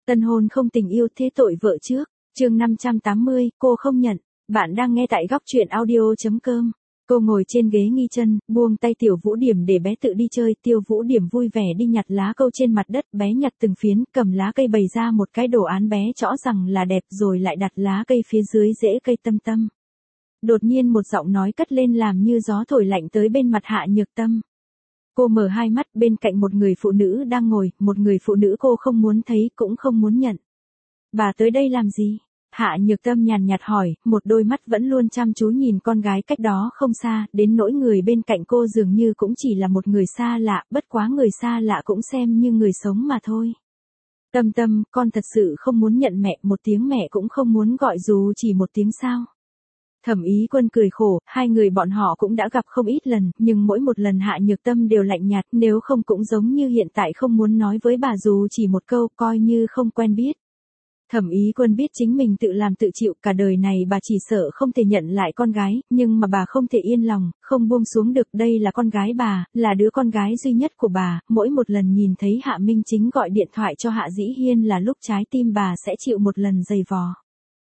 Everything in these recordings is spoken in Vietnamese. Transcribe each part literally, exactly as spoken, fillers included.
Tân hôn không tình yêu thế tội vợ trước. Chương năm trăm tám mươi, cô không nhận. Bạn đang nghe tại góc truyện audio chấm com. Cô ngồi trên ghế nghi chân, buông tay Tiểu Vũ Điểm để bé tự đi chơi. Tiêu Vũ Điểm vui vẻ đi nhặt lá câu trên mặt đất, bé nhặt từng phiến, cầm lá cây bày ra một cái đồ án bé rõ rằng là đẹp rồi lại đặt lá cây phía dưới rễ cây Tâm Tâm. Đột nhiên một giọng nói cất lên làm như gió thổi lạnh tới bên mặt Hạ Nhược Tâm. Cô mở hai mắt, bên cạnh một người phụ nữ đang ngồi, một người phụ nữ cô không muốn thấy cũng không muốn nhận. Bà tới đây làm gì? Hạ Nhược Tâm nhàn nhạt hỏi, một đôi mắt vẫn luôn chăm chú nhìn con gái cách đó không xa, đến nỗi người bên cạnh cô dường như cũng chỉ là một người xa lạ, bất quá người xa lạ cũng xem như người sống mà thôi. Tâm Tâm, con thật sự không muốn nhận mẹ, một tiếng mẹ cũng không muốn gọi dù chỉ một tiếng sao? Thẩm Ý Quân cười khổ, hai người bọn họ cũng đã gặp không ít lần, nhưng mỗi một lần Hạ Nhược Tâm đều lạnh nhạt, nếu không cũng giống như hiện tại không muốn nói với bà dù chỉ một câu, coi như không quen biết. Thẩm Ý Quân biết chính mình tự làm tự chịu, cả đời này bà chỉ sợ không thể nhận lại con gái, nhưng mà bà không thể yên lòng, không buông xuống được, đây là con gái bà, là đứa con gái duy nhất của bà, mỗi một lần nhìn thấy Hạ Minh Chính gọi điện thoại cho Hạ Dĩ Hiên là lúc trái tim bà sẽ chịu một lần dày vò.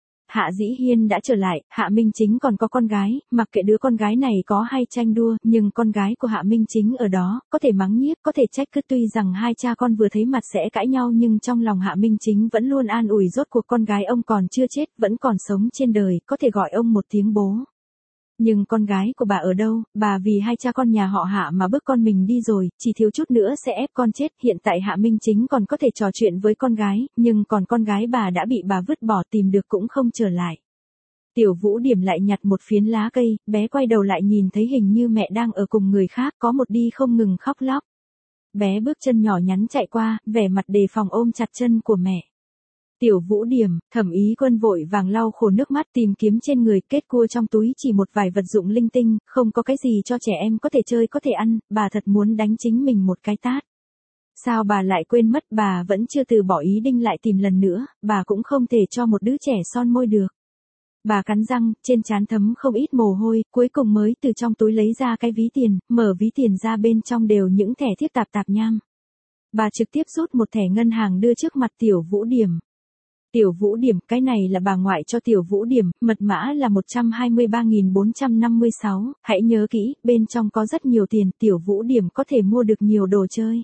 Hạ Dĩ Hiên đã trở lại, Hạ Minh Chính còn có con gái, mặc kệ đứa con gái này có hay tranh đua, nhưng con gái của Hạ Minh Chính ở đó, có thể mắng nhiếc, có thể trách cứ, tuy rằng hai cha con vừa thấy mặt sẽ cãi nhau nhưng trong lòng Hạ Minh Chính vẫn luôn an ủi rốt cuộc con gái ông còn chưa chết, vẫn còn sống trên đời, có thể gọi ông một tiếng bố. Nhưng con gái của bà ở đâu, bà vì hai cha con nhà họ Hạ mà bước con mình đi rồi, chỉ thiếu chút nữa sẽ ép con chết, hiện tại Hạ Minh Chính còn có thể trò chuyện với con gái, nhưng còn con gái bà đã bị bà vứt bỏ, tìm được cũng không trở lại. Tiểu Vũ Điểm lại nhặt một phiến lá cây, bé quay đầu lại nhìn thấy hình như mẹ đang ở cùng người khác, có một đi không ngừng khóc lóc. Bé bước chân nhỏ nhắn chạy qua, vẻ mặt đề phòng ôm chặt chân của mẹ. Tiểu Vũ Điểm, Thẩm Ý Quân vội vàng lau khô nước mắt tìm kiếm trên người, kết cua trong túi chỉ một vài vật dụng linh tinh, không có cái gì cho trẻ em có thể chơi có thể ăn, bà thật muốn đánh chính mình một cái tát. Sao bà lại quên mất, bà vẫn chưa từ bỏ ý định lại tìm lần nữa, bà cũng không thể cho một đứa trẻ son môi được. Bà cắn răng, trên trán thấm không ít mồ hôi, cuối cùng mới từ trong túi lấy ra cái ví tiền, mở ví tiền ra bên trong đều những thẻ thiếp tạp tạp nham. Bà trực tiếp rút một thẻ ngân hàng đưa trước mặt Tiểu Vũ Điểm. Tiểu Vũ Điểm, cái này là bà ngoại cho Tiểu Vũ Điểm, mật mã là một trăm hai mươi ba nghìn bốn trăm năm mươi sáu, hãy nhớ kỹ, bên trong có rất nhiều tiền, Tiểu Vũ Điểm có thể mua được nhiều đồ chơi.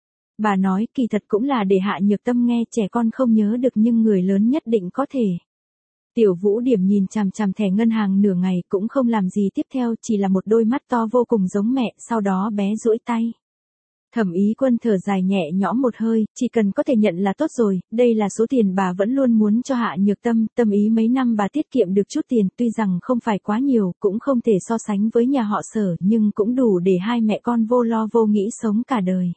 Bà nói, kỳ thật cũng là để Hạ Nhược Tâm nghe, trẻ con không nhớ được nhưng người lớn nhất định có thể. Tiểu Vũ Điểm nhìn chằm chằm thẻ ngân hàng nửa ngày cũng không làm gì tiếp theo, chỉ là một đôi mắt to vô cùng giống mẹ, sau đó bé duỗi tay. Thẩm Ý Quân thở dài nhẹ nhõm một hơi, chỉ cần có thể nhận là tốt rồi, đây là số tiền bà vẫn luôn muốn cho Hạ Nhược Tâm, tâm ý mấy năm bà tiết kiệm được chút tiền, tuy rằng không phải quá nhiều, cũng không thể so sánh với nhà họ Sở, nhưng cũng đủ để hai mẹ con vô lo vô nghĩ sống cả đời.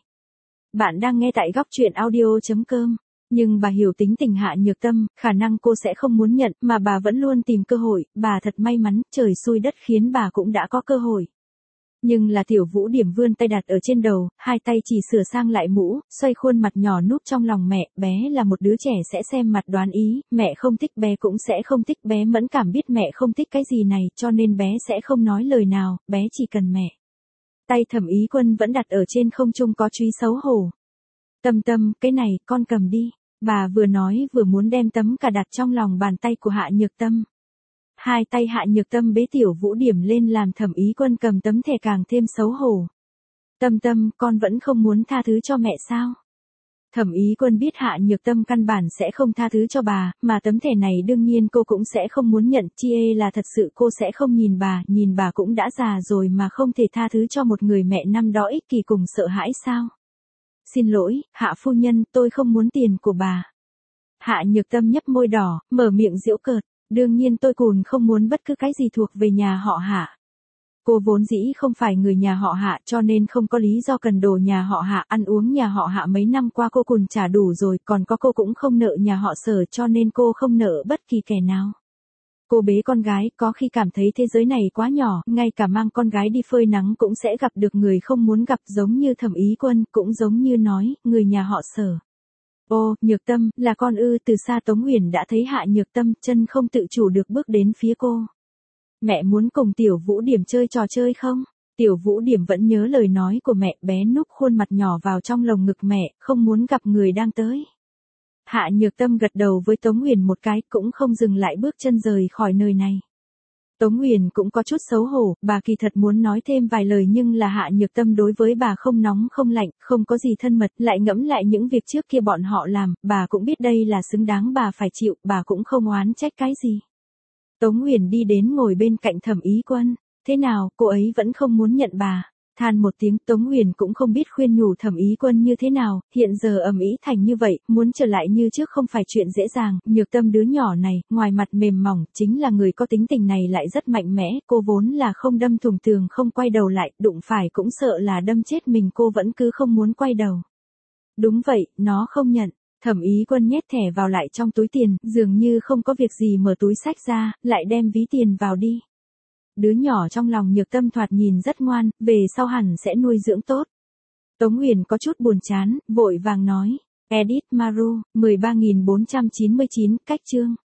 Bạn đang nghe tại góc truyện audio chấm com. Nhưng bà hiểu tính tình Hạ Nhược Tâm, khả năng cô sẽ không muốn nhận, mà bà vẫn luôn tìm cơ hội, bà thật may mắn, trời xui đất khiến bà cũng đã có cơ hội. Nhưng là Tiểu Vũ Điểm vươn tay đặt ở trên đầu, hai tay chỉ sửa sang lại mũ, xoay khuôn mặt nhỏ núp trong lòng mẹ, bé là một đứa trẻ sẽ xem mặt đoán ý, mẹ không thích bé cũng sẽ không thích, bé mẫn cảm biết mẹ không thích cái gì này, cho nên bé sẽ không nói lời nào, bé chỉ cần mẹ. Tay Thẩm Ý Quân vẫn đặt ở trên không trung có chút xấu hổ. Tâm Tâm, cái này, con cầm đi. Bà vừa nói vừa muốn đem tấm cà đặt trong lòng bàn tay của Hạ Nhược Tâm. Hai tay Hạ Nhược Tâm bế Tiểu Vũ Điểm lên làm Thẩm Ý Quân cầm tấm thẻ càng thêm xấu hổ. Tâm Tâm, con vẫn không muốn tha thứ cho mẹ sao? Thẩm Ý Quân biết Hạ Nhược Tâm căn bản sẽ không tha thứ cho bà, mà tấm thẻ này đương nhiên cô cũng sẽ không muốn nhận, chi ê là thật sự cô sẽ không nhìn bà, nhìn bà cũng đã già rồi mà không thể tha thứ cho một người mẹ năm đó ích kỷ cùng sợ hãi sao? Xin lỗi, Hạ phu nhân, tôi không muốn tiền của bà. Hạ Nhược Tâm nhấp môi đỏ, mở miệng giễu cợt, đương nhiên tôi cùn không muốn bất cứ cái gì thuộc về nhà họ Hạ. Cô vốn dĩ không phải người nhà họ Hạ cho nên không có lý do cần đồ nhà họ Hạ, ăn uống nhà họ Hạ mấy năm qua cô cùn trả đủ rồi, còn có cô cũng không nợ nhà họ Sở cho nên cô không nợ bất kỳ kẻ nào. Cô bế con gái, có khi cảm thấy thế giới này quá nhỏ, ngay cả mang con gái đi phơi nắng cũng sẽ gặp được người không muốn gặp, giống như Thẩm Ý Quân, cũng giống như nói, người nhà họ Sở. Ô, Nhược Tâm, là con ư? Từ xa Tống Uyển đã thấy Hạ Nhược Tâm, chân không tự chủ được bước đến phía cô. Mẹ muốn cùng Tiểu Vũ Điểm chơi trò chơi không? Tiểu Vũ Điểm vẫn nhớ lời nói của mẹ, bé núp khuôn mặt nhỏ vào trong lồng ngực mẹ, không muốn gặp người đang tới. Hạ Nhược Tâm gật đầu với Tống Nguyền một cái, cũng không dừng lại bước chân rời khỏi nơi này. Tống Nguyền cũng có chút xấu hổ, bà kỳ thật muốn nói thêm vài lời nhưng là Hạ Nhược Tâm đối với bà không nóng không lạnh, không có gì thân mật, lại ngẫm lại những việc trước kia bọn họ làm, bà cũng biết đây là xứng đáng bà phải chịu, bà cũng không oán trách cái gì. Tống Nguyền đi đến ngồi bên cạnh Thẩm Ý Quân, thế nào, cô ấy vẫn không muốn nhận bà. Than một tiếng, Tống Nguyền cũng không biết khuyên nhủ Thẩm Ý Quân như thế nào, hiện giờ ầm ĩ thành như vậy, muốn trở lại như trước không phải chuyện dễ dàng, Nhược Tâm đứa nhỏ này, ngoài mặt mềm mỏng, chính là người có tính tình này lại rất mạnh mẽ, cô vốn là không đâm thủng tường không quay đầu lại, đụng phải cũng sợ là đâm chết mình, cô vẫn cứ không muốn quay đầu. Đúng vậy, nó không nhận. Thẩm Ý Quân nhét thẻ vào lại trong túi tiền, dường như không có việc gì mở túi xách ra, lại đem ví tiền vào đi. Đứa nhỏ trong lòng Nhược Tâm thoạt nhìn rất ngoan, về sau hẳn sẽ nuôi dưỡng tốt. Tống Nguyền có chút buồn chán, vội vàng nói. Edit Maru, mười ba nghìn bốn trăm chín mươi chín, cách chương.